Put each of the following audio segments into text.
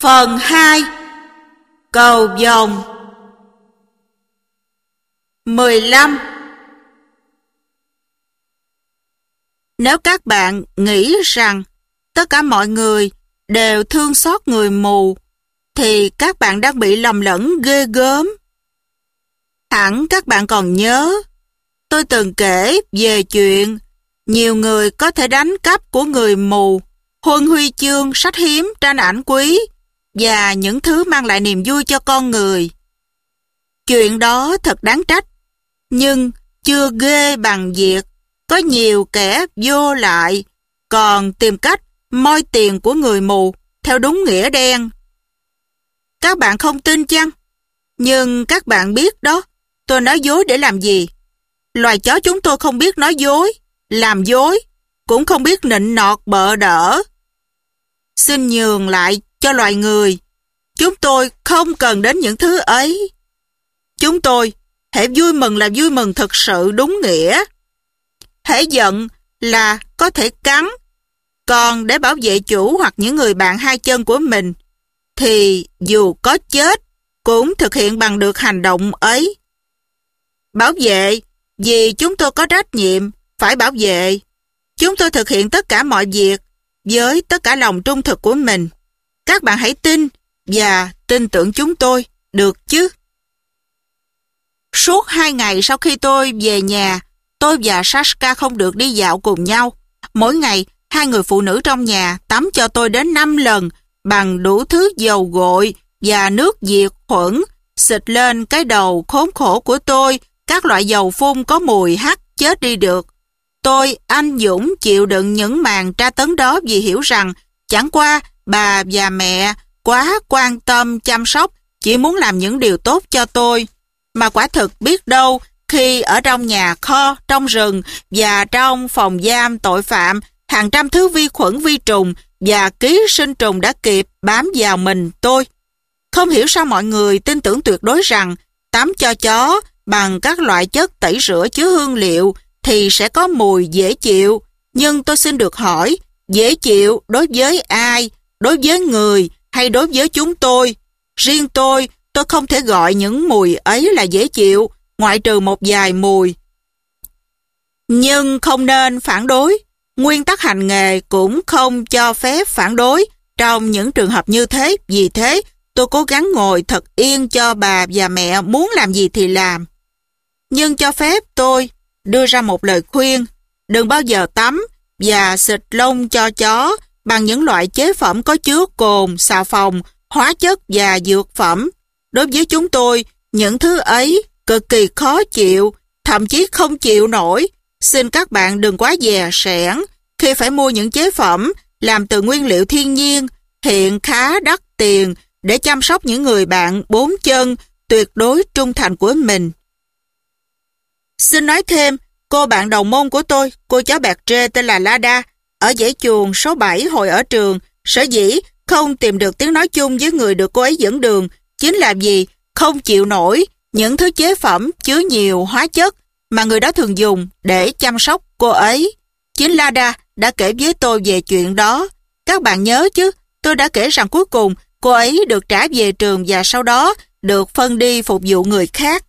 Phần 2. Cầu vồng. 15. Nếu các bạn nghĩ rằng tất cả mọi người đều thương xót người mù, thì các bạn đang bị lầm lẫn ghê gớm. Hẳn các bạn còn nhớ, tôi từng kể về chuyện nhiều người có thể đánh cắp của người mù, huân huy chương, sách hiếm, tranh ảnh quý và những thứ mang lại niềm vui cho con người. Chuyện đó thật đáng trách, nhưng chưa ghê bằng việc có nhiều kẻ vô lại còn tìm cách moi tiền của người mù theo đúng nghĩa đen. Các bạn không tin chăng? Nhưng các bạn biết đó, tôi nói dối để làm gì? Loài chó chúng tôi không biết nói dối, làm dối, cũng không biết nịnh nọt bợ đỡ. Xin nhường lại cho loài người. Chúng tôi không cần đến những thứ ấy. Chúng tôi hễ vui mừng là vui mừng thực sự đúng nghĩa. Hễ giận là có thể cắn. Còn để bảo vệ chủ hoặc những người bạn hai chân của mình, thì dù có chết cũng thực hiện bằng được hành động ấy. Bảo vệ vì chúng tôi có trách nhiệm phải bảo vệ. Chúng tôi thực hiện tất cả mọi việc với tất cả lòng trung thực của mình. Các bạn hãy tin và tin tưởng chúng tôi, được chứ? Suốt 2 ngày sau khi tôi về nhà, tôi và Sashka không được đi dạo cùng nhau. Mỗi ngày, 2 người phụ nữ trong nhà tắm cho tôi đến 5 lần bằng đủ thứ dầu gội và nước diệt khuẩn, xịt lên cái đầu khốn khổ của tôi các loại dầu phun có mùi hắc chết đi được. Tôi anh dũng chịu đựng những màn tra tấn đó vì hiểu rằng chẳng qua bà và mẹ quá quan tâm chăm sóc, chỉ muốn làm những điều tốt cho tôi. Mà quả thực biết đâu, khi ở trong nhà kho, trong rừng và trong phòng giam tội phạm, hàng trăm thứ vi khuẩn, vi trùng và ký sinh trùng đã kịp bám vào mình tôi. Không hiểu sao mọi người tin tưởng tuyệt đối rằng tắm cho chó bằng các loại chất tẩy rửa chứa hương liệu thì sẽ có mùi dễ chịu. Nhưng tôi xin được hỏi, dễ chịu đối với ai? Đối với người hay đối với chúng tôi? Riêng tôi không thể gọi những mùi ấy là dễ chịu, ngoại trừ một vài mùi. Nhưng không nên phản đối. Nguyên tắc hành nghề cũng không cho phép phản đối trong những trường hợp như thế. Vì thế, tôi cố gắng ngồi thật yên cho bà và mẹ muốn làm gì thì làm. Nhưng cho phép tôi đưa ra một lời khuyên: đừng bao giờ tắm và xịt lông cho chó bằng những loại chế phẩm có chứa cồn, xà phòng, hóa chất và dược phẩm. Đối với chúng tôi, những thứ ấy cực kỳ khó chịu, thậm chí không chịu nổi. Xin các bạn đừng quá dè sẻn khi phải mua những chế phẩm làm từ nguyên liệu thiên nhiên, hiện khá đắt tiền để chăm sóc những người bạn 4 chân tuyệt đối trung thành của mình. Xin nói thêm, cô bạn đồng môn của tôi, cô chó bẹt trê tên là Lada, ở dãy chuồng số 7 hồi ở trường, sở dĩ không tìm được tiếng nói chung với người được cô ấy dẫn đường, chính là vì không chịu nổi những thứ chế phẩm chứa nhiều hóa chất mà người đó thường dùng để chăm sóc cô ấy. Chính Lada đã kể với tôi về chuyện đó. Các bạn nhớ chứ, tôi đã kể rằng cuối cùng cô ấy được trả về trường và sau đó được phân đi phục vụ người khác.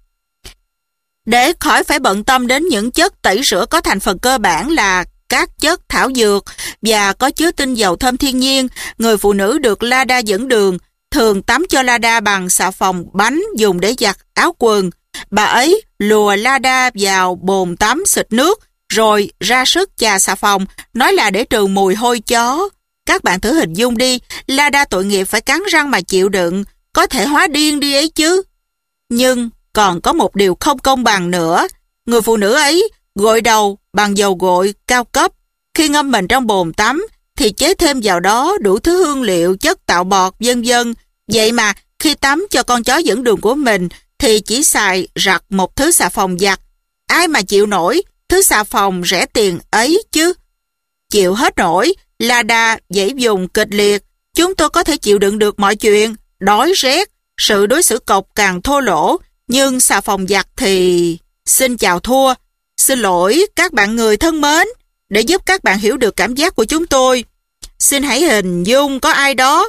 Để khỏi phải bận tâm đến những chất tẩy rửa có thành phần cơ bản là các chất thảo dược và có chứa tinh dầu thơm thiên nhiên, người phụ nữ được Lada dẫn đường thường tắm cho Lada bằng xà phòng bánh dùng để giặt áo quần. Bà ấy lùa Lada vào bồn tắm xịt nước, rồi ra sức chà xà phòng, nói là để trừ mùi hôi chó. Các bạn thử hình dung đi, Lada tội nghiệp phải cắn răng mà chịu đựng, có thể hóa điên đi ấy chứ. Nhưng còn có một điều không công bằng nữa. Người phụ nữ ấy gội đầu bằng dầu gội cao cấp. Khi ngâm mình trong bồn tắm thì chế thêm vào đó đủ thứ hương liệu, chất tạo bọt, vân vân. Vậy mà khi tắm cho con chó dẫn đường của mình thì chỉ xài rặt một thứ xà phòng giặt. Ai mà chịu nổi thứ xà phòng rẻ tiền ấy chứ? Chịu hết nổi, Lada dãy dùng kịch liệt. Chúng tôi có thể chịu đựng được mọi chuyện, đói rét, sự đối xử cộc cằn thô lỗ, nhưng xà phòng giặt thì... Xin chào thua. Xin lỗi các bạn người thân mến, để giúp các bạn hiểu được cảm giác của chúng tôi. Xin hãy hình dung có ai đó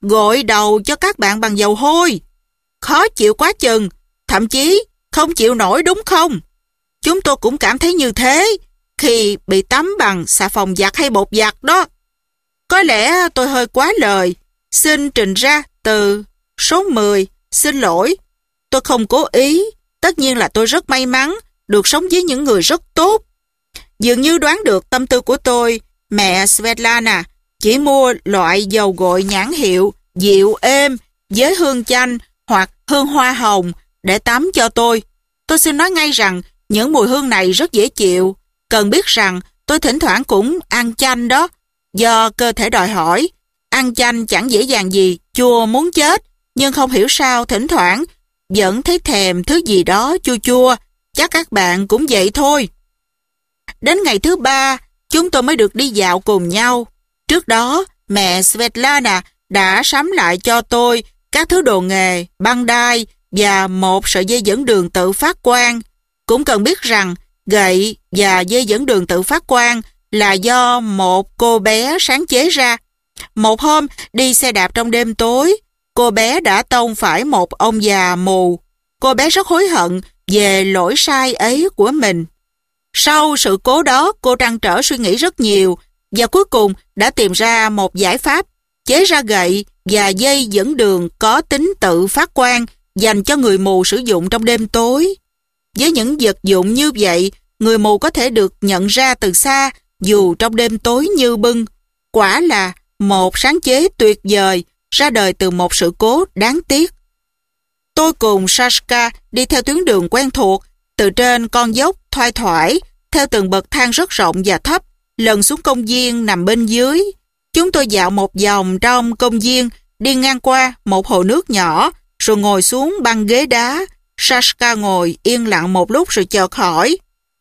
gội đầu cho các bạn bằng dầu hôi. Khó chịu quá chừng, thậm chí không chịu nổi đúng không? Chúng tôi cũng cảm thấy như thế khi bị tắm bằng xà phòng giặt hay bột giặt đó. Có lẽ tôi hơi quá lời. Xin trình ra từ số 10. Xin lỗi. Tôi không cố ý. Tất nhiên là tôi rất may mắn được sống với những người rất tốt. Dường như đoán được tâm tư của tôi, mẹ Svetlana chỉ mua loại dầu gội nhãn hiệu dịu êm với hương chanh hoặc hương hoa hồng để tắm cho tôi. Tôi xin nói ngay rằng những mùi hương này rất dễ chịu. Cần biết rằng tôi thỉnh thoảng cũng ăn chanh đó, do cơ thể đòi hỏi. Ăn chanh chẳng dễ dàng gì, chua muốn chết, nhưng không hiểu sao thỉnh thoảng vẫn thấy thèm thứ gì đó chua chua. Chắc các bạn cũng vậy thôi. Đến ngày thứ 3, chúng tôi mới được đi dạo cùng nhau. Trước đó, mẹ Svetlana đã sắm lại cho tôi các thứ đồ nghề, băng đai và một sợi dây dẫn đường tự phát quang. Cũng cần biết rằng gậy và dây dẫn đường tự phát quang là do một cô bé sáng chế ra. Một hôm, đi xe đạp trong đêm tối, cô bé đã tông phải một ông già mù. Cô bé rất hối hận về lỗi sai ấy của mình. Sau sự cố đó, cô trăn trở suy nghĩ rất nhiều và cuối cùng đã tìm ra một giải pháp, chế ra gậy và dây dẫn đường có tính tự phát quang dành cho người mù sử dụng trong đêm tối. Với những vật dụng như vậy, người mù có thể được nhận ra từ xa dù trong đêm tối như bưng. Quả là một sáng chế tuyệt vời, ra đời từ một sự cố đáng tiếc. Tôi cùng Sashka đi theo tuyến đường quen thuộc, từ trên con dốc thoai thoải, theo từng bậc thang rất rộng và thấp, lần xuống công viên nằm bên dưới. Chúng tôi dạo một vòng trong công viên, đi ngang qua một hồ nước nhỏ, rồi ngồi xuống băng ghế đá. Sashka ngồi yên lặng một lúc rồi chợt hỏi: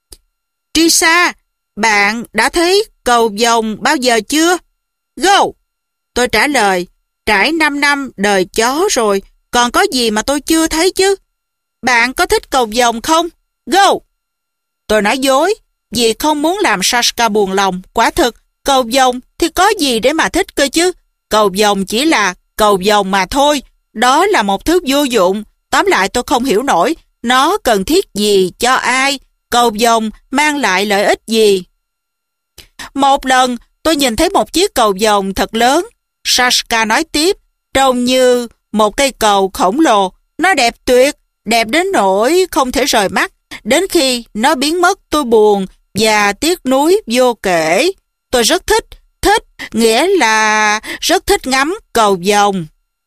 Trisa, bạn đã thấy cầu vồng bao giờ chưa? Go! Tôi trả lời: trải 5 năm đời chó rồi, còn có gì mà tôi chưa thấy chứ? Bạn có thích cầu vồng không? Go! Tôi nói dối, vì không muốn làm Sashka buồn lòng. Quả thực, cầu vồng thì có gì để mà thích cơ chứ? Cầu vồng chỉ là cầu vồng mà thôi. Đó là một thứ vô dụng. Tóm lại tôi không hiểu nổi, nó cần thiết gì cho ai? Cầu vồng mang lại lợi ích gì? Một lần, tôi nhìn thấy một chiếc cầu vồng thật lớn. Sashka nói tiếp, trông như một cây cầu khổng lồ. Nó đẹp tuyệt, đẹp đến nỗi không thể rời mắt. Đến khi nó biến mất, tôi buồn và tiếc nuối vô kể. Tôi rất thích, nghĩa là rất thích ngắm cầu vồng.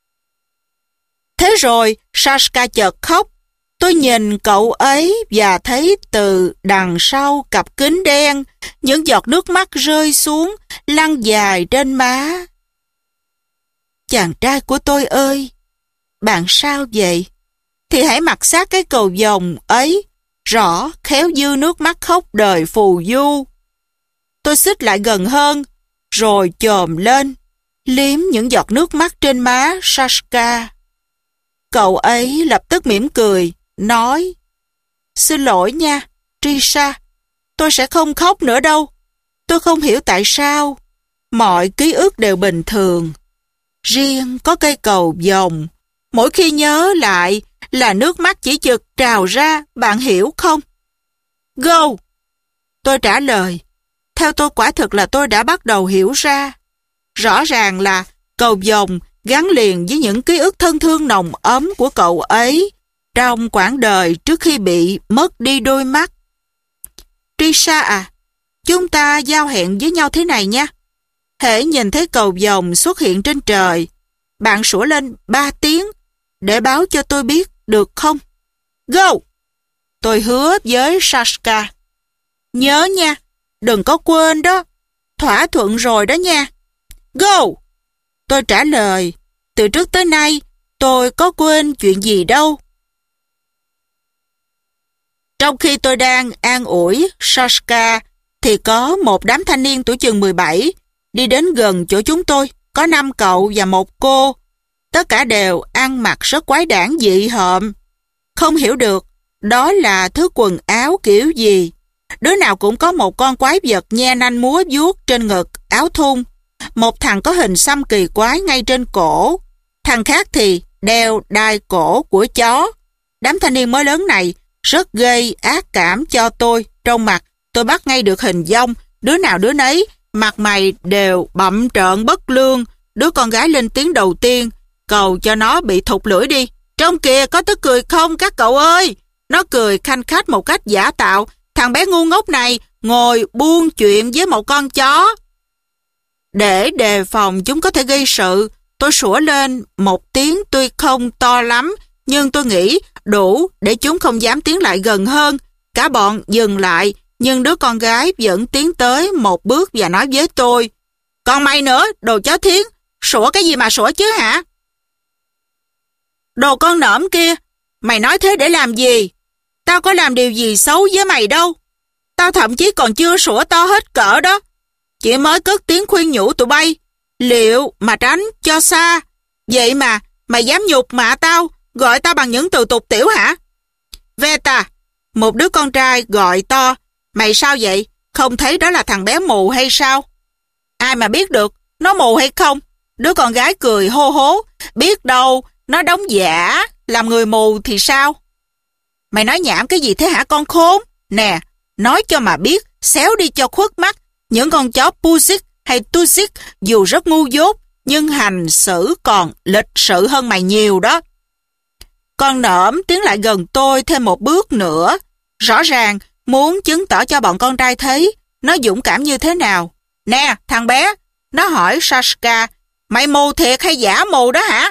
Thế rồi, Sashka chợt khóc. Tôi nhìn cậu ấy và thấy từ đằng sau cặp kính đen, những giọt nước mắt rơi xuống, lăn dài trên má. Chàng trai của tôi ơi, bạn sao vậy? Thì hãy mặc sát cái cầu vồng ấy, rõ khéo dư nước mắt khóc đời phù du. Tôi xích lại gần hơn, rồi chồm lên, liếm những giọt nước mắt trên má Sashka. Cậu ấy lập tức mỉm cười, nói: Xin lỗi nha, Trisa, tôi sẽ không khóc nữa đâu. Tôi không hiểu tại sao. Mọi ký ức đều bình thường. Riêng có cây cầu vồng, mỗi khi nhớ lại là nước mắt chỉ chực trào ra, bạn hiểu không? Go! Tôi trả lời. Theo tôi quả thực là tôi đã bắt đầu hiểu ra. Rõ ràng là cầu vồng gắn liền với những ký ức thân thương nồng ấm của cậu ấy trong quãng đời trước khi bị mất đi đôi mắt. Trisa à, chúng ta giao hẹn với nhau thế này nha. Hễ nhìn thấy cầu vồng xuất hiện trên trời, bạn sủa lên 3 tiếng để báo cho tôi biết, được không? Go! Tôi hứa với Sashka. Nhớ nha, đừng có quên đó. Thỏa thuận rồi đó nha. Go! Tôi trả lời. Từ trước tới nay, tôi có quên chuyện gì đâu. Trong khi tôi đang an ủi Sashka, thì có một đám thanh niên tuổi chừng 17 đi đến gần chỗ chúng tôi. Có 5 cậu và 1 cô. Tất cả đều ăn mặc rất quái đản dị hợm. Không hiểu được đó là thứ quần áo kiểu gì. Đứa nào cũng có một con quái vật nhe nanh múa vuốt trên ngực áo thun. Một thằng có hình xăm kỳ quái ngay trên cổ. Thằng khác thì đeo đai cổ của chó. Đám thanh niên mới lớn này rất gây ác cảm cho tôi. Trong mặt, tôi bắt ngay được hình dong. Đứa nào đứa nấy, mặt mày đều bặm trợn bất lương. Đứa con gái lên tiếng đầu tiên, cầu cho nó bị thụt lưỡi đi. Trong kìa, có tức cười không các cậu ơi? Nó cười khanh khách một cách giả tạo. Thằng bé ngu ngốc này ngồi buôn chuyện với một con chó. Để đề phòng chúng có thể gây sự, tôi sủa lên một tiếng tuy không to lắm, nhưng tôi nghĩ đủ để chúng không dám tiến lại gần hơn. Cả bọn dừng lại, nhưng đứa con gái vẫn tiến tới một bước và nói với tôi, còn mày nữa, đồ chó thiến, sủa cái gì mà sủa chứ hả? Đồ con nõm kia, mày nói thế để làm gì? Tao có làm điều gì xấu với mày đâu. Tao thậm chí còn chưa sủa to hết cỡ đó. Chỉ mới cất tiếng khuyên nhủ tụi bay, liệu mà tránh cho xa. Vậy mà, mày dám nhục mạ tao, gọi tao bằng những từ tục tiểu hả? Veta, một đứa con trai gọi to, mày sao vậy? Không thấy đó là thằng bé mù hay sao? Ai mà biết được, nó mù hay không? Đứa con gái cười hô hố, biết đâu, nó đóng giả, làm người mù thì sao? Mày nói nhảm cái gì thế hả con khốn? Nè, nói cho mà biết, xéo đi cho khuất mắt. Những con chó Pusic hay Tusic dù rất ngu dốt, nhưng hành xử còn lịch sự hơn mày nhiều đó. Con nõm tiến lại gần tôi thêm một bước nữa. Rõ ràng, muốn chứng tỏ cho bọn con trai thấy nó dũng cảm như thế nào. Nè, thằng bé, nó hỏi Sashka, mày mù thiệt hay giả mù đó hả?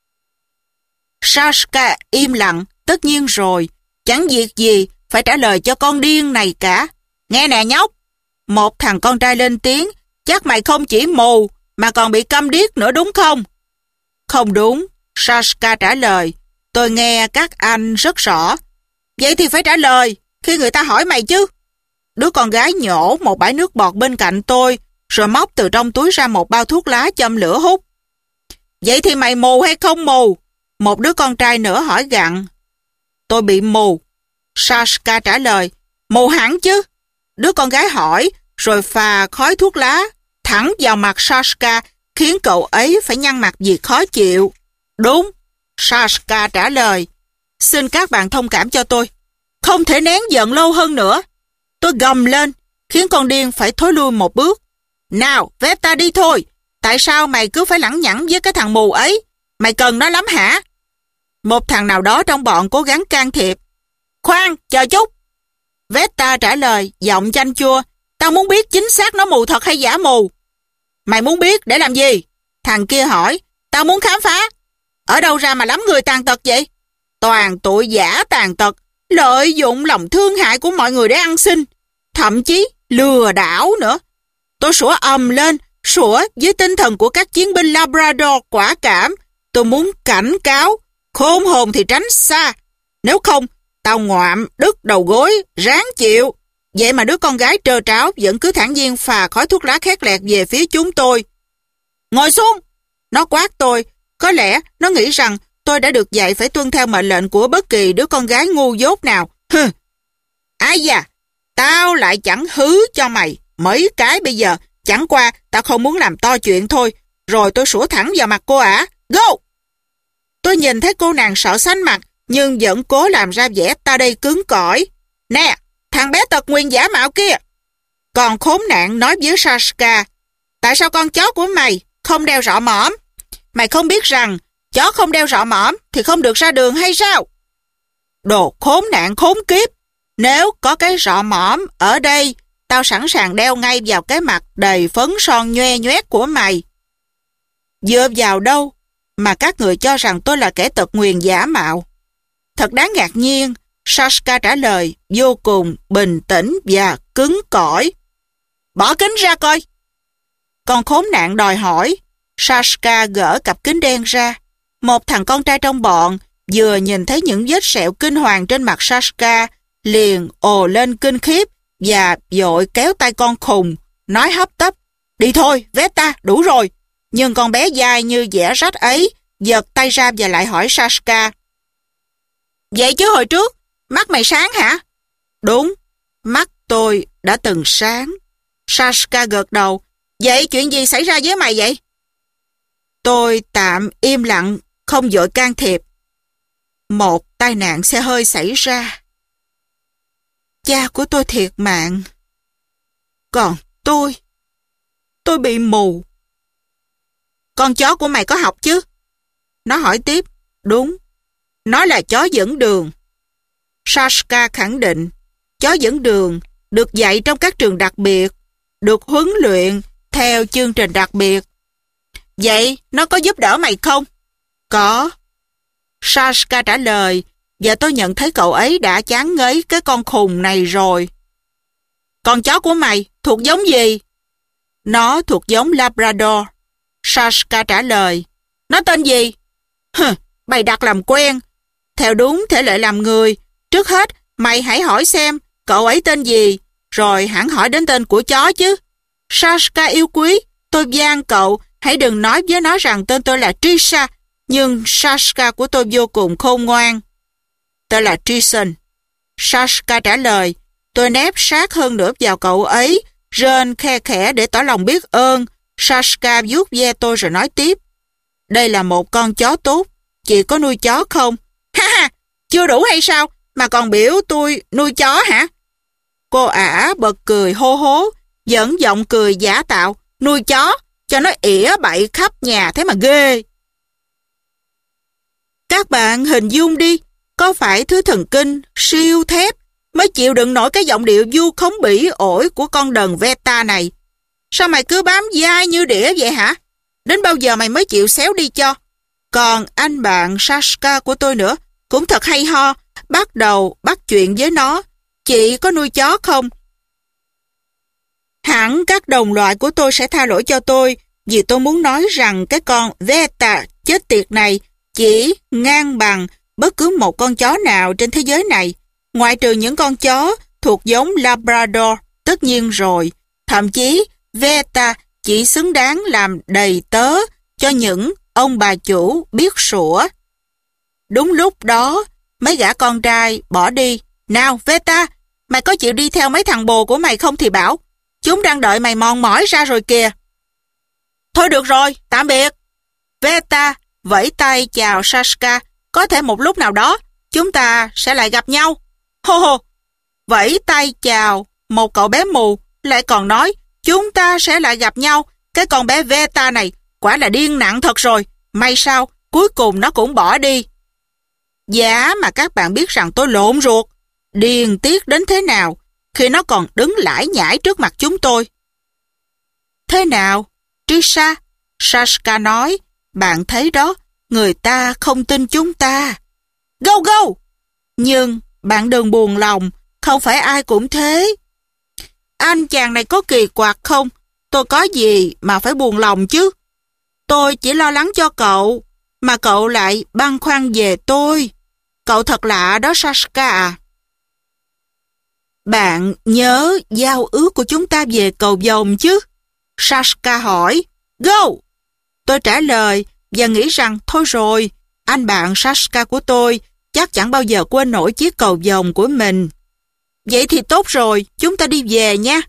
Sashka im lặng, tất nhiên rồi, chẳng việc gì phải trả lời cho con điên này cả. Nghe nè nhóc, một thằng con trai lên tiếng, chắc mày không chỉ mù mà còn bị câm điếc nữa đúng không? Không đúng, Sashka trả lời, tôi nghe các anh rất rõ. Vậy thì phải trả lời khi người ta hỏi mày chứ. Đứa con gái nhổ một bãi nước bọt bên cạnh tôi, rồi móc từ trong túi ra một bao thuốc lá châm lửa hút. Vậy thì mày mù hay không mù? Một đứa con trai nữa hỏi gặng. Tôi bị mù. Sashka trả lời, mù hẳn chứ. Đứa con gái hỏi, rồi phà khói thuốc lá thẳng vào mặt Sashka, khiến cậu ấy phải nhăn mặt vì khó chịu. Đúng, Sashka trả lời. Xin các bạn thông cảm cho tôi. Không thể nén giận lâu hơn nữa. Tôi gầm lên, khiến con điên phải thối lui một bước. Nào, Veta đi thôi. Tại sao mày cứ phải lẳng nhẳng với cái thằng mù ấy? Mày cần nó lắm hả? Một thằng nào đó trong bọn cố gắng can thiệp. Khoan, chờ chút. Veta trả lời, giọng chanh chua. Tao muốn biết chính xác nó mù thật hay giả mù. Mày muốn biết để làm gì? Thằng kia hỏi. Tao muốn khám phá. Ở đâu ra mà lắm người tàn tật vậy? Toàn tụi giả tàn tật, lợi dụng lòng thương hại của mọi người để ăn xin, thậm chí lừa đảo nữa. Tôi sủa ầm lên, sủa với tinh thần của các chiến binh Labrador quả cảm. Tôi muốn cảnh cáo, khôn hồn thì tránh xa. Nếu không, tao ngoạm đứt đầu gối, ráng chịu. Vậy mà đứa con gái trơ tráo vẫn cứ thản nhiên phà khói thuốc lá khét lẹt về phía chúng tôi. Ngồi xuống! Nó quát tôi. Có lẽ nó nghĩ rằng tôi đã được dạy phải tuân theo mệnh lệnh của bất kỳ đứa con gái ngu dốt nào. Ai da, tao lại chẳng hứ cho mày mấy cái bây giờ. Chẳng qua tao không muốn làm to chuyện thôi. Rồi tôi sủa thẳng vào mặt cô ả. Go! Tôi nhìn thấy cô nàng sợ xanh mặt, nhưng vẫn cố làm ra vẻ ta đây cứng cỏi. Nè, thằng bé tật nguyền giả mạo kia. Còn khốn nạn nói với Sashka, tại sao con chó của mày không đeo rọ mõm? Mày không biết rằng chó không đeo rọ mõm thì không được ra đường hay sao? Đồ khốn nạn khốn kiếp. Nếu có cái rọ mõm ở đây, tao sẵn sàng đeo ngay vào cái mặt đầy phấn son nhoe nhoét của mày. Dựa vào đâu mà các người cho rằng tôi là kẻ tật nguyền giả mạo? Thật đáng ngạc nhiên, Sashka trả lời vô cùng bình tĩnh và cứng cỏi. Bỏ kính ra coi. Con khốn nạn đòi hỏi. Sashka gỡ cặp kính đen ra. Một thằng con trai trong bọn vừa nhìn thấy những vết sẹo kinh hoàng trên mặt Sashka, liền ồ lên kinh khiếp và vội kéo tay con khùng, nói hấp tấp. Đi thôi, Veta, đủ rồi. Nhưng con bé dai như dẻ rách ấy giật tay ra và lại hỏi Sashka. Vậy chứ hồi trước, mắt mày sáng hả? Đúng, mắt tôi đã từng sáng. Sashka gật đầu. Vậy chuyện gì xảy ra với mày vậy? Tôi tạm im lặng, không vội can thiệp. Một tai nạn xe hơi xảy ra. Cha của tôi thiệt mạng. Còn tôi bị mù. Con chó của mày có học chứ? Nó hỏi tiếp. Đúng, nó là chó dẫn đường. Sashka khẳng định, chó dẫn đường được dạy trong các trường đặc biệt, được huấn luyện theo chương trình đặc biệt. Vậy nó có giúp đỡ mày không? Có. Sashka trả lời, và tôi nhận thấy cậu ấy đã chán ngấy cái con khùng này rồi. Con chó của mày thuộc giống gì? Nó thuộc giống Labrador. Sashka trả lời. Nó tên gì? Bày đặt làm quen. Theo đúng thể lệ làm người, trước hết mày hãy hỏi xem cậu ấy tên gì, rồi hẳn hỏi đến tên của chó chứ. Sashka yêu quý, tôi van cậu hãy đừng nói với nó rằng tên tôi là Trisha, nhưng Sashka của tôi vô cùng khôn ngoan. Tôi là Trison. Sashka trả lời. Tôi nép sát hơn nữa vào cậu ấy, rên khe khẽ để tỏ lòng biết ơn. Sashka vuốt ve tôi rồi nói tiếp. Đây là một con chó tốt. Chị có nuôi chó không? Ha ha, chưa đủ hay sao mà còn biểu tôi nuôi chó hả? Cô ả bật cười hô hố, dẫn giọng cười giả tạo. Nuôi chó, cho nó ỉa bậy khắp nhà thế mà ghê. Các bạn hình dung đi, có phải thứ thần kinh siêu thép mới chịu đựng nổi cái giọng điệu vu khống bỉ ổi của con đần Veta này? Sao mày cứ bám dai như đĩa vậy hả? Đến bao giờ mày mới chịu xéo đi cho? Còn anh bạn Sashka của tôi nữa, cũng thật hay ho, bắt đầu bắt chuyện với nó. Chị có nuôi chó không? Hẳn các đồng loại của tôi sẽ tha lỗi cho tôi, vì tôi muốn nói rằng cái con Veta chết tiệt này chỉ ngang bằng bất cứ một con chó nào trên thế giới này, ngoại trừ những con chó thuộc giống Labrador, tất nhiên rồi. Thậm chí, Veta chỉ xứng đáng làm đầy tớ cho những ông bà chủ biết sủa. Đúng lúc đó, mấy gã con trai bỏ đi. Nào, Veta, mày có chịu đi theo mấy thằng bồ của mày không thì bảo. Chúng đang đợi mày mòn mỏi ra rồi kìa. Thôi được rồi, tạm biệt. Veta vẫy tay chào Sashka. Có thể một lúc nào đó, chúng ta sẽ lại gặp nhau. Hô hô, vẫy tay chào một cậu bé mù, lại còn nói chúng ta sẽ lại gặp nhau. Cái con bé Veta này quả là điên nặng thật rồi. May sao, cuối cùng nó cũng bỏ đi. Giá mà các bạn biết rằng tôi lộn ruột, điên tiết đến thế nào khi nó còn đứng lải nhải trước mặt chúng tôi. Thế nào, Trisha? Sashka nói, bạn thấy đó, người ta không tin chúng ta. Go go! Nhưng bạn đừng buồn lòng, không phải ai cũng thế. Anh chàng này có kỳ quặc không? Tôi có gì mà phải buồn lòng chứ? Tôi chỉ lo lắng cho cậu, mà cậu lại băn khoăn về tôi. Cậu thật lạ đó Sashka à. Bạn nhớ giao ước của chúng ta về cầu vồng chứ? Sashka hỏi. Go! Tôi trả lời và nghĩ rằng thôi rồi, anh bạn Sashka của tôi chắc chẳng bao giờ quên nổi chiếc cầu vồng của mình. Vậy thì tốt rồi, chúng ta đi về nha.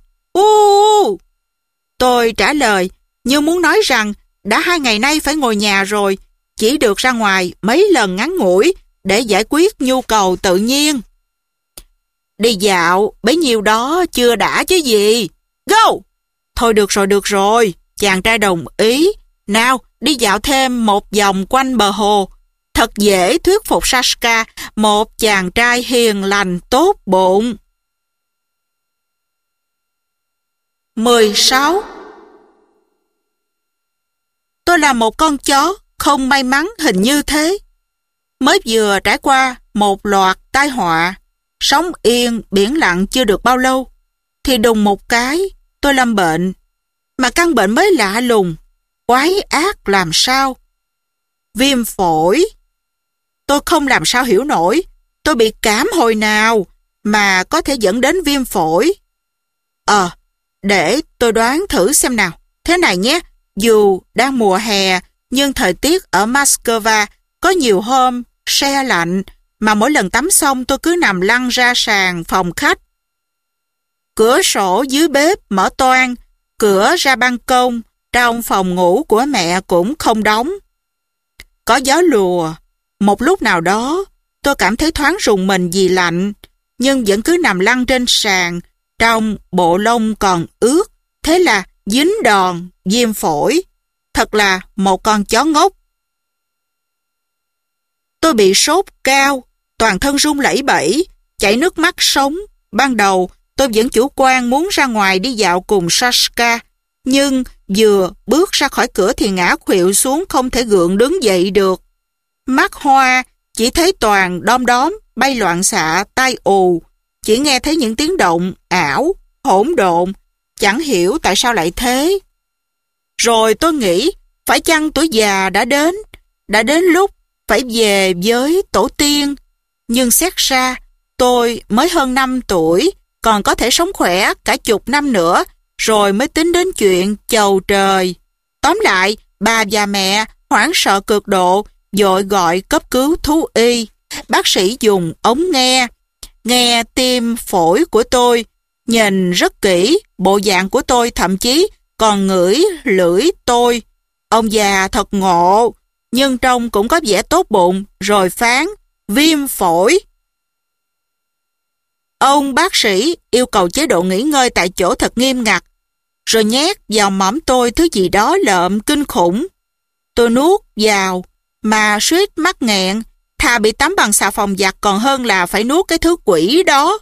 Tôi trả lời, nhưng muốn nói rằng đã 2 ngày nay phải ngồi nhà rồi, chỉ được ra ngoài mấy lần ngắn ngủi để giải quyết nhu cầu tự nhiên. Đi dạo, bấy nhiêu đó chưa đã chứ gì. Go! Thôi được rồi, chàng trai đồng ý. Nào, đi dạo thêm một vòng quanh bờ hồ. Thật dễ thuyết phục Sashka, một chàng trai hiền lành tốt bụng. 16. Tôi là một con chó không may mắn hình như thế. Mới vừa trải qua một loạt tai họa, sống yên, biển lặng chưa được bao lâu, thì đùng một cái, tôi lâm bệnh. Mà căn bệnh mới lạ lùng, quái ác làm sao. Viêm phổi. Tôi không làm sao hiểu nổi, tôi bị cảm hồi nào mà có thể dẫn đến viêm phổi. Để tôi đoán thử xem nào. Thế này nhé, dù đang mùa hè, nhưng thời tiết ở Moscow có nhiều hôm se lạnh, mà mỗi lần tắm xong tôi cứ nằm lăn ra sàn phòng khách. Cửa sổ dưới bếp mở toang, Cửa ra ban công trong phòng ngủ của mẹ cũng không đóng. Có gió lùa. Một lúc nào đó, tôi cảm thấy thoáng rùng mình vì lạnh, nhưng vẫn cứ nằm lăn trên sàn, trong bộ lông còn ướt, thế là dính đòn, viêm phổi. Thật là một con chó ngốc. Tôi bị sốt cao, toàn thân run lẩy bẩy, chảy nước mắt sống. Ban đầu, tôi vẫn chủ quan muốn ra ngoài đi dạo cùng Sashka, nhưng vừa bước ra khỏi cửa thì ngã khuỵu xuống không thể gượng đứng dậy được. Mắt hoa, chỉ thấy toàn đom đóm, bay loạn xạ, tai ù, chỉ nghe thấy những tiếng động, ảo, hỗn độn, chẳng hiểu tại sao lại thế. Rồi tôi nghĩ, phải chăng tuổi già đã đến lúc phải về với tổ tiên. Nhưng xét ra, tôi mới hơn 5 tuổi, còn có thể sống khỏe cả chục năm nữa, rồi mới tính đến chuyện chầu trời. Tóm lại, bà và mẹ hoảng sợ cực độ, vội gọi cấp cứu thú y. Bác sĩ dùng ống nghe tim phổi của tôi, nhìn rất kỹ bộ dạng của tôi, thậm chí còn ngửi lưỡi tôi. Ông già thật ngộ, nhưng trông cũng có vẻ tốt bụng, rồi phán viêm phổi. Ông bác sĩ yêu cầu chế độ nghỉ ngơi tại chỗ thật nghiêm ngặt, rồi nhét vào mõm tôi thứ gì đó lợm kinh khủng. Tôi nuốt vào, mà suýt mắc nghẹn, thà bị tắm bằng xà phòng giặt còn hơn là phải nuốt cái thứ quỷ đó.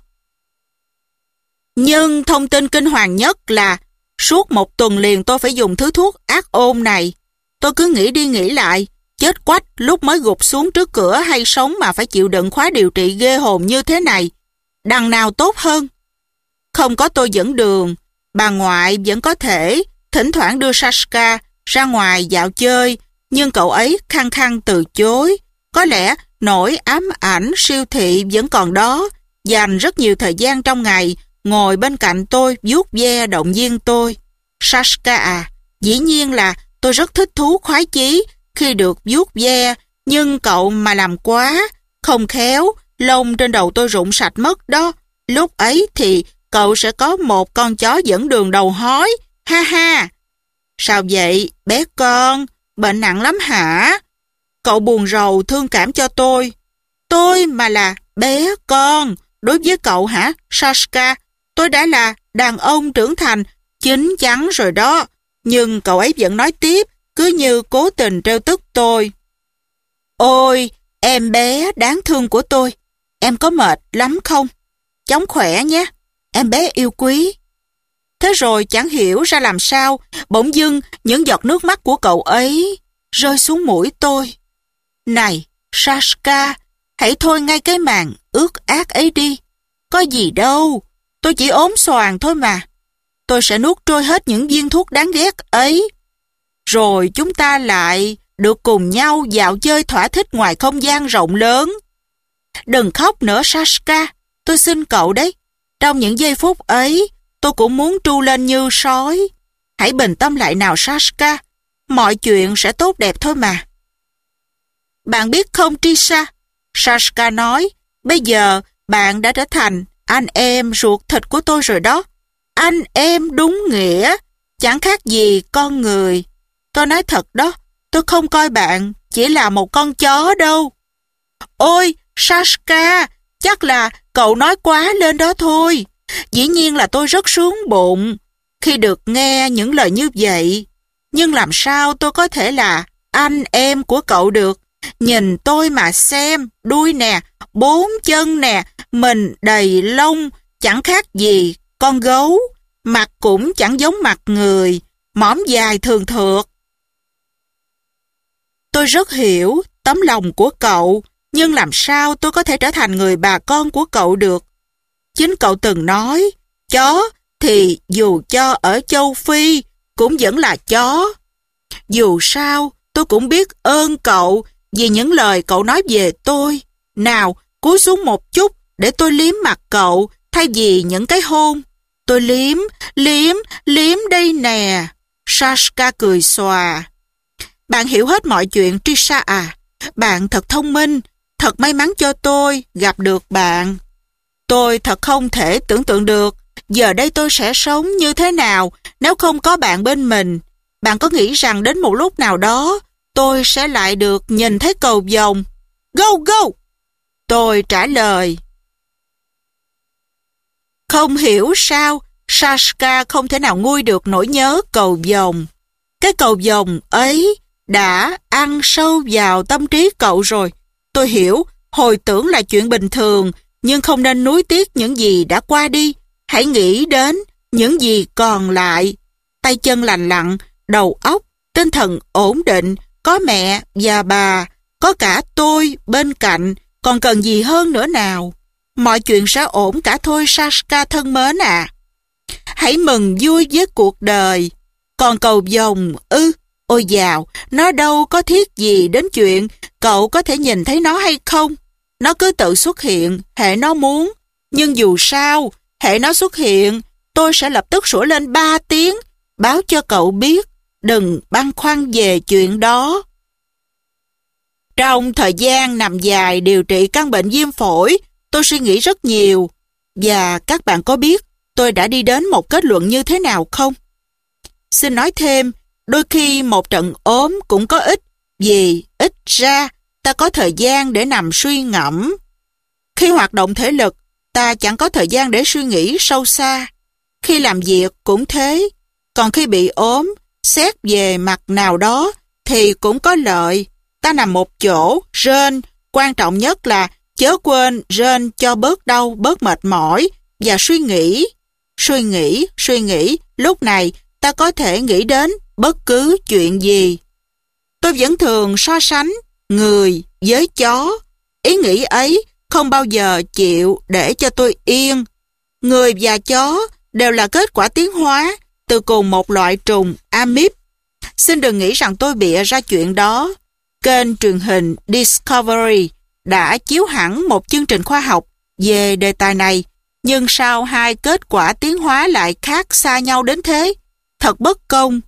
Nhưng thông tin kinh hoàng nhất là suốt một tuần liền tôi phải dùng thứ thuốc ác ôn này. Tôi cứ nghĩ đi nghĩ lại, chết quách lúc mới gục xuống trước cửa hay sống mà phải chịu đựng khóa điều trị ghê hồn như thế này. Đằng nào tốt hơn? Không có tôi dẫn đường, bà ngoại vẫn có thể thỉnh thoảng đưa Sashka ra ngoài dạo chơi, nhưng cậu ấy khăng khăng từ chối. Có lẽ nỗi ám ảnh siêu thị vẫn còn đó, dành rất nhiều thời gian trong ngày, ngồi bên cạnh tôi, vuốt ve động viên tôi. Sashka à, dĩ nhiên là tôi rất thích thú khoái chí khi được vuốt ve, nhưng cậu mà làm quá, không khéo, lông trên đầu tôi rụng sạch mất đó. Lúc ấy thì cậu sẽ có một con chó dẫn đường đầu hói, ha ha. Sao vậy, bé con, bệnh nặng lắm hả? Cậu buồn rầu thương cảm cho tôi. Tôi mà là bé con, đối với cậu hả, Sashka, tôi đã là đàn ông trưởng thành, chín chắn rồi đó. Nhưng cậu ấy vẫn nói tiếp, cứ như cố tình trêu tức tôi. Ôi, em bé đáng thương của tôi, em có mệt lắm không? Chóng khỏe nhé, em bé yêu quý. Thế rồi chẳng hiểu ra làm sao, bỗng dưng những giọt nước mắt của cậu ấy rơi xuống mũi tôi. Này, Sashka, hãy thôi ngay cái màn ước ác ấy đi. Có gì đâu, tôi chỉ ốm xoàng thôi mà. Tôi sẽ nuốt trôi hết những viên thuốc đáng ghét ấy. Rồi chúng ta lại được cùng nhau dạo chơi thỏa thích ngoài không gian rộng lớn. Đừng khóc nữa Sashka, tôi xin cậu đấy. Trong những giây phút ấy, tôi cũng muốn tru lên như sói. Hãy bình tâm lại nào Sashka, mọi chuyện sẽ tốt đẹp thôi mà. Bạn biết không Trisha, Sashka nói, bây giờ bạn đã trở thành anh em ruột thịt của tôi rồi đó. Anh em đúng nghĩa, chẳng khác gì con người. Tôi nói thật đó, tôi không coi bạn chỉ là một con chó đâu. Ôi, Sashka, chắc là cậu nói quá lên đó thôi. Dĩ nhiên là tôi rất sướng bụng khi được nghe những lời như vậy. Nhưng làm sao tôi có thể là anh em của cậu được? Nhìn tôi mà xem, đuôi nè, 4 chân nè, mình đầy lông, chẳng khác gì con gấu, mặt cũng chẳng giống mặt người, mõm dài thường thượt. Tôi rất hiểu tấm lòng của cậu, nhưng làm sao tôi có thể trở thành người bà con của cậu được? Chính cậu từng nói, chó thì dù cho ở châu Phi cũng vẫn là chó. Dù sao, tôi cũng biết ơn cậu vì những lời cậu nói về tôi. Nào, cúi xuống một chút để tôi liếm mặt cậu thay vì những cái hôn. Tôi liếm đây nè. Sashka cười xòa. Bạn hiểu hết mọi chuyện Trisha à. Bạn thật thông minh, thật may mắn cho tôi gặp được bạn. Tôi thật không thể tưởng tượng được giờ đây tôi sẽ sống như thế nào Nếu không có bạn bên mình, bạn có nghĩ rằng đến một lúc nào đó tôi sẽ lại được nhìn thấy cầu vồng? Go, go! Tôi trả lời. Không hiểu sao Sashka không thể nào nguôi được nỗi nhớ cầu vồng. Cái cầu vồng ấy đã ăn sâu vào tâm trí cậu rồi. Tôi hiểu, hồi tưởng là chuyện bình thường, nhưng không nên nuối tiếc những gì đã qua đi. Hãy nghĩ đến những gì còn lại. Tay chân lành lặn, đầu óc, tinh thần ổn định, có mẹ và bà, có cả tôi bên cạnh, còn cần gì hơn nữa nào? Mọi chuyện sẽ ổn cả thôi Sashka thân mến à. Hãy mừng vui với cuộc đời. Còn cầu vồng ôi dào, nó đâu có thiết gì đến chuyện cậu có thể nhìn thấy nó hay không. Nó cứ tự xuất hiện, hễ nó muốn. Nhưng dù sao, hễ nó xuất hiện, tôi sẽ lập tức sủa lên 3 tiếng, báo cho cậu biết, đừng băn khoăn về chuyện đó. Trong thời gian nằm dài điều trị căn bệnh viêm phổi, tôi suy nghĩ rất nhiều. Và các bạn có biết tôi đã đi đến một kết luận như thế nào không? Xin nói thêm, đôi khi một trận ốm cũng có ích, vì ít ra ta có thời gian để nằm suy ngẫm. Khi hoạt động thể lực, ta chẳng có thời gian để suy nghĩ sâu xa. Khi làm việc cũng thế. Còn khi bị ốm, xét về mặt nào đó thì cũng có lợi. Ta nằm một chỗ, rên. Quan trọng nhất là chớ quên rên cho bớt đau, bớt mệt mỏi và suy nghĩ. Suy nghĩ. Lúc này ta có thể nghĩ đến bất cứ chuyện gì. Tôi vẫn thường so sánh người với chó. Ý nghĩ ấy không bao giờ chịu để cho tôi yên. Người và chó đều là kết quả tiến hóa từ cùng một loại trùng amip. Xin đừng nghĩ rằng tôi bịa ra chuyện đó. Kênh truyền hình Discovery đã chiếu hẳn một chương trình khoa học về đề tài này. Nhưng sao hai kết quả tiến hóa lại khác xa nhau đến thế? Thật bất công.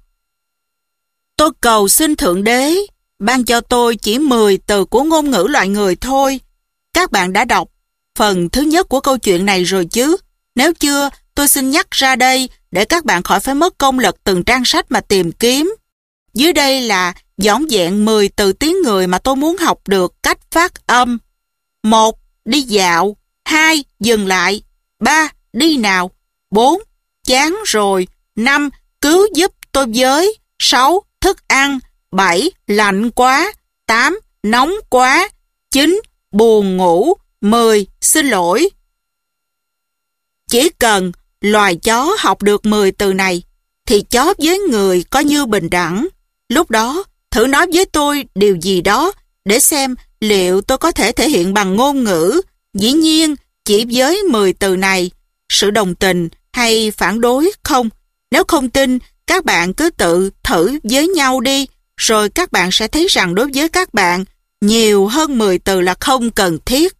Tôi cầu xin Thượng Đế ban cho tôi chỉ 10 từ của ngôn ngữ loài người thôi. Các bạn đã đọc phần thứ nhất của câu chuyện này rồi chứ? Nếu chưa, tôi xin nhắc ra đây để các bạn khỏi phải mất công lật từng trang sách mà tìm kiếm. Dưới đây là vỏn vẹn 10 từ tiếng người mà tôi muốn học được cách phát âm. 1. Đi dạo. 2. Dừng lại. 3. Đi nào. 4. Chán rồi. 5. Cứu giúp tôi với. 6. Thức ăn. 7. Lạnh quá. 8. Nóng quá. 9. Buồn ngủ. 10. Xin lỗi. Chỉ cần loài chó học được 10 từ này thì chó với người coi như bình đẳng. Lúc đó thử nói với tôi điều gì đó để xem liệu tôi có thể thể hiện bằng ngôn ngữ. Dĩ nhiên chỉ với 10 từ này. Sự đồng tình hay phản đối không? Nếu không tin, các bạn cứ tự thử với nhau đi, rồi các bạn sẽ thấy rằng đối với các bạn, nhiều hơn 10 từ là không cần thiết.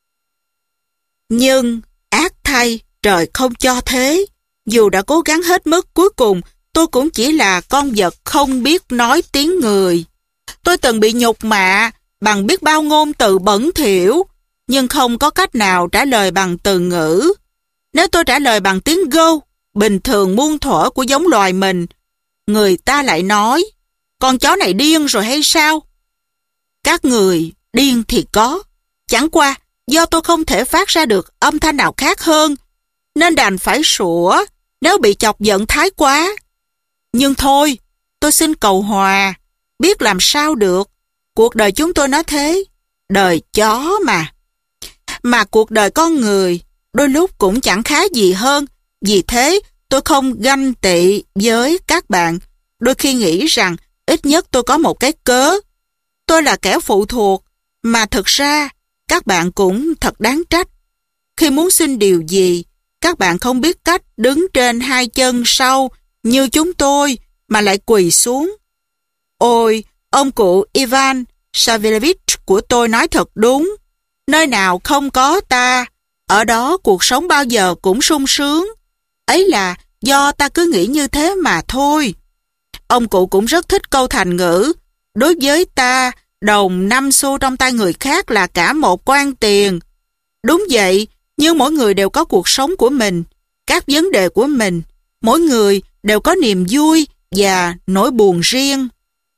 Nhưng ác thay, trời không cho thế. Dù đã cố gắng hết mức, cuối cùng tôi cũng chỉ là con vật không biết nói tiếng người. Tôi từng bị nhục mạ bằng biết bao ngôn từ bẩn thỉu, nhưng không có cách nào trả lời bằng từ ngữ. Nếu tôi trả lời bằng tiếng go, bình thường muôn thuở của giống loài mình, người ta lại nói, con chó này điên rồi hay sao? Các người điên thì có, chẳng qua do tôi không thể phát ra được âm thanh nào khác hơn, nên đành phải sủa nếu bị chọc giận thái quá. Nhưng thôi, tôi xin cầu hòa, biết làm sao được. Cuộc đời chúng tôi nói thế, đời chó mà. Mà cuộc đời con người đôi lúc cũng chẳng khá gì hơn. Vì thế tôi không ganh tị với các bạn. Đôi khi nghĩ rằng ít nhất tôi có một cái cớ. Tôi là kẻ phụ thuộc, mà thực ra các bạn cũng thật đáng trách. Khi muốn xin điều gì, các bạn không biết cách đứng trên hai chân sau như chúng tôi mà lại quỳ xuống. Ôi, ông cụ Ivan Savelevich của tôi nói thật đúng. Nơi nào không có ta, ở đó cuộc sống bao giờ cũng sung sướng. Ấy là do ta cứ nghĩ như thế mà thôi. Ông cụ cũng rất thích câu thành ngữ, đối với ta, đồng 5 xu trong tay người khác là cả một quan tiền. Đúng vậy, nhưng mỗi người đều có cuộc sống của mình, các vấn đề của mình. Mỗi người đều có niềm vui và nỗi buồn riêng.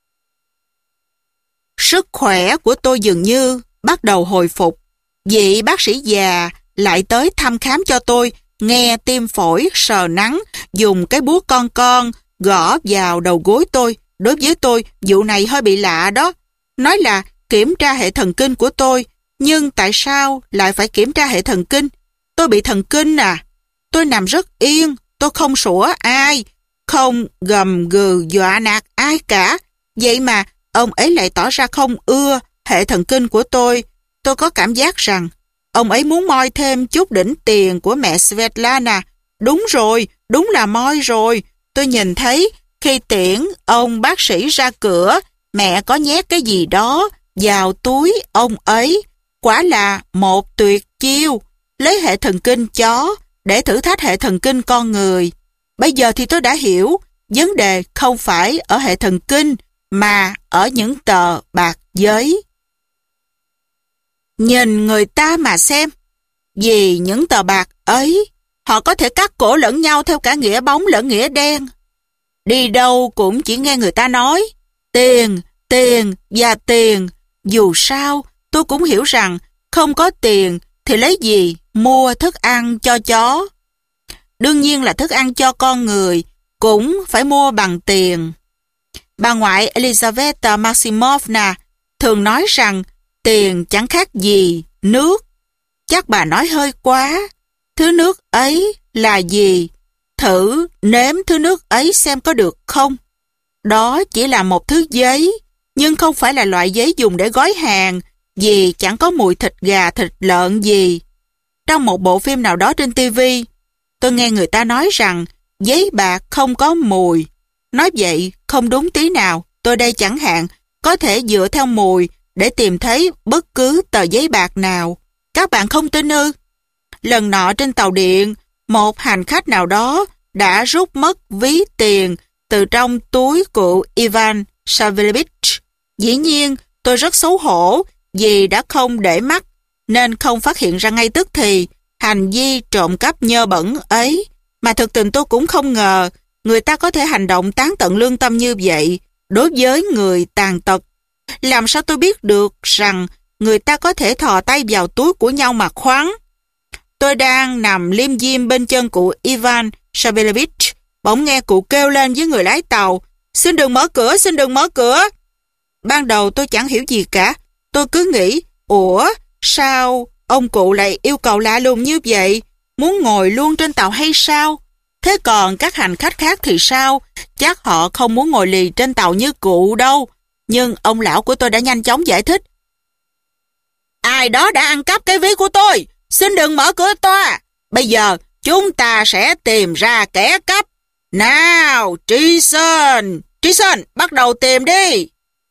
Sức khỏe của tôi dường như bắt đầu hồi phục. Vị bác sĩ già lại tới thăm khám cho tôi, nghe tim phổi, sờ nắng, dùng cái búa con gõ vào đầu gối tôi. Đối với tôi, vụ này hơi bị lạ đó. Nói là kiểm tra hệ thần kinh của tôi, nhưng tại sao lại phải kiểm tra hệ thần kinh? Tôi bị thần kinh à? Tôi nằm rất yên, tôi không sủa ai, không gầm gừ dọa nạt ai cả. Vậy mà ông ấy lại tỏ ra không ưa hệ thần kinh của tôi. Tôi có cảm giác rằng ông ấy muốn moi thêm chút đỉnh tiền của mẹ Svetlana. Đúng rồi, đúng là moi rồi. Tôi nhìn thấy khi tiễn ông bác sĩ ra cửa, mẹ có nhét cái gì đó vào túi ông ấy. Quả là một tuyệt chiêu, lấy hệ thần kinh chó để thử thách hệ thần kinh con người. Bây giờ thì tôi đã hiểu, vấn đề không phải ở hệ thần kinh, mà ở những tờ bạc giấy. Nhìn người ta mà xem, vì những tờ bạc ấy, họ có thể cắt cổ lẫn nhau theo cả nghĩa bóng lẫn nghĩa đen. Đi đâu cũng chỉ nghe người ta nói, tiền, tiền và tiền. Dù sao, tôi cũng hiểu rằng không có tiền thì lấy gì mua thức ăn cho chó. Đương nhiên là thức ăn cho con người cũng phải mua bằng tiền. Bà ngoại Elizaveta Maximovna thường nói rằng tiền chẳng khác gì nước. Chắc bà nói hơi quá. Thứ nước ấy là gì? Thử nếm thứ nước ấy xem có được không? Đó chỉ là một thứ giấy, nhưng không phải là loại giấy dùng để gói hàng, vì chẳng có mùi thịt gà, thịt lợn gì. Trong một bộ phim nào đó trên TV, tôi nghe người ta nói rằng giấy bạc không có mùi. Nói vậy không đúng tí nào. Tôi đây chẳng hạn có thể dựa theo mùi để tìm thấy bất cứ tờ giấy bạc nào. Các bạn không tin ư? Lần nọ trên tàu điện, một hành khách nào đó đã rút mất ví tiền từ trong túi của Ivan Savelevich. Dĩ nhiên, tôi rất xấu hổ vì đã không để mắt, nên không phát hiện ra ngay tức thì hành vi trộm cắp nhơ bẩn ấy. Mà thực tình tôi cũng không ngờ người ta có thể hành động tán tận lương tâm như vậy đối với người tàn tật. Làm sao tôi biết được rằng người ta có thể thò tay vào túi của nhau mà khoắn? Tôi đang nằm liêm diêm bên chân cụ Ivan Savelevich, bỗng nghe cụ kêu lên với người lái tàu, xin đừng mở cửa, xin đừng mở cửa. Ban đầu tôi chẳng hiểu gì cả. Tôi cứ nghĩ, ủa, sao ông cụ lại yêu cầu lạ lùng như vậy? Muốn ngồi luôn trên tàu hay sao? Thế còn các hành khách khác thì sao? Chắc họ không muốn ngồi lì trên tàu như cụ đâu. Nhưng ông lão của tôi đã nhanh chóng giải thích. Ai đó đã ăn cắp cái ví của tôi. Xin đừng mở cửa toa. Bây giờ chúng ta sẽ tìm ra kẻ cắp. Nào, Trison, bắt đầu tìm đi.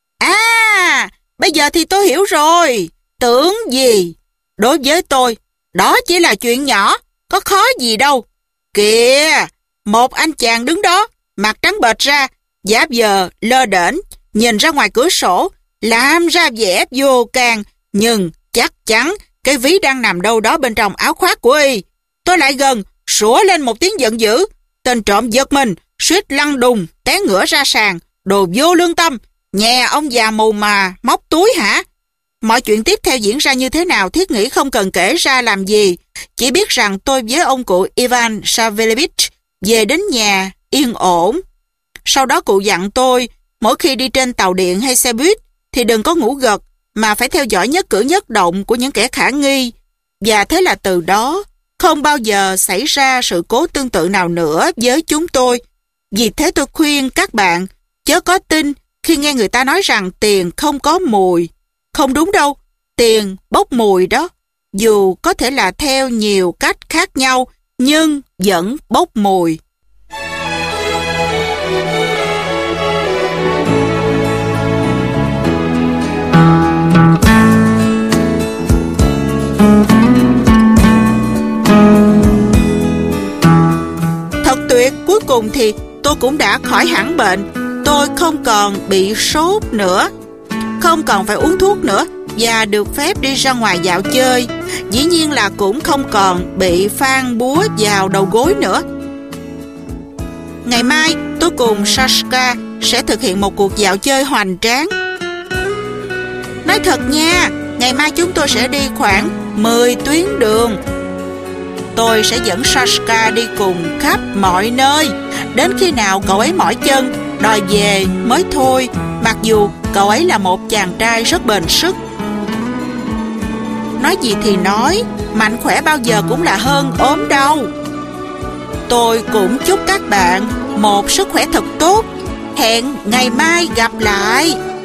À, bây giờ thì tôi hiểu rồi. Tưởng gì? Đối với tôi, đó chỉ là chuyện nhỏ, có khó gì đâu. Kìa, một anh chàng đứng đó, mặt trắng bệch ra, giả vờ lơ đễnh, nhìn ra ngoài cửa sổ, làm ra vẻ vô can, nhưng chắc chắn cái ví đang nằm đâu đó bên trong áo khoác của y. Tôi lại gần, sủa lên một tiếng giận dữ. Tên trộm giật mình, suýt lăn đùng, té ngửa ra sàn. Đồ vô lương tâm, nhà ông già mù mà móc túi hả? Mọi chuyện tiếp theo diễn ra như thế nào Thiết nghĩ không cần kể ra làm gì. Chỉ biết rằng tôi với ông cụ Ivan Savelevich về đến nhà yên ổn. Sau đó cụ dặn tôi, mỗi khi đi trên tàu điện hay xe buýt thì đừng có ngủ gật, mà phải theo dõi nhất cử nhất động của những kẻ khả nghi. Và thế là từ đó, không bao giờ xảy ra sự cố tương tự nào nữa với chúng tôi. Vì thế tôi khuyên các bạn, chớ có tin khi nghe người ta nói rằng tiền không có mùi. Không đúng đâu, tiền bốc mùi đó. Dù có thể là theo nhiều cách khác nhau, nhưng vẫn bốc mùi. Thật tuyệt, cuối cùng thì tôi cũng đã khỏi hẳn bệnh. Tôi không còn bị sốt nữa, không còn phải uống thuốc nữa, và được phép đi ra ngoài dạo chơi. Dĩ nhiên là cũng không còn bị phang búa vào đầu gối nữa. Ngày mai tôi cùng Sashka sẽ thực hiện một cuộc dạo chơi hoành tráng. Nói thật nha, ngày mai chúng tôi sẽ đi khoảng 10 tuyến đường. Tôi sẽ dẫn Sashka đi cùng khắp mọi nơi, đến khi nào cậu ấy mỏi chân, đòi về mới thôi, mặc dù cậu ấy là một chàng trai rất bền sức. Nói gì thì nói, mạnh khỏe bao giờ cũng là hơn ốm đau. Tôi cũng chúc các bạn một sức khỏe thật tốt. Hẹn ngày mai gặp lại.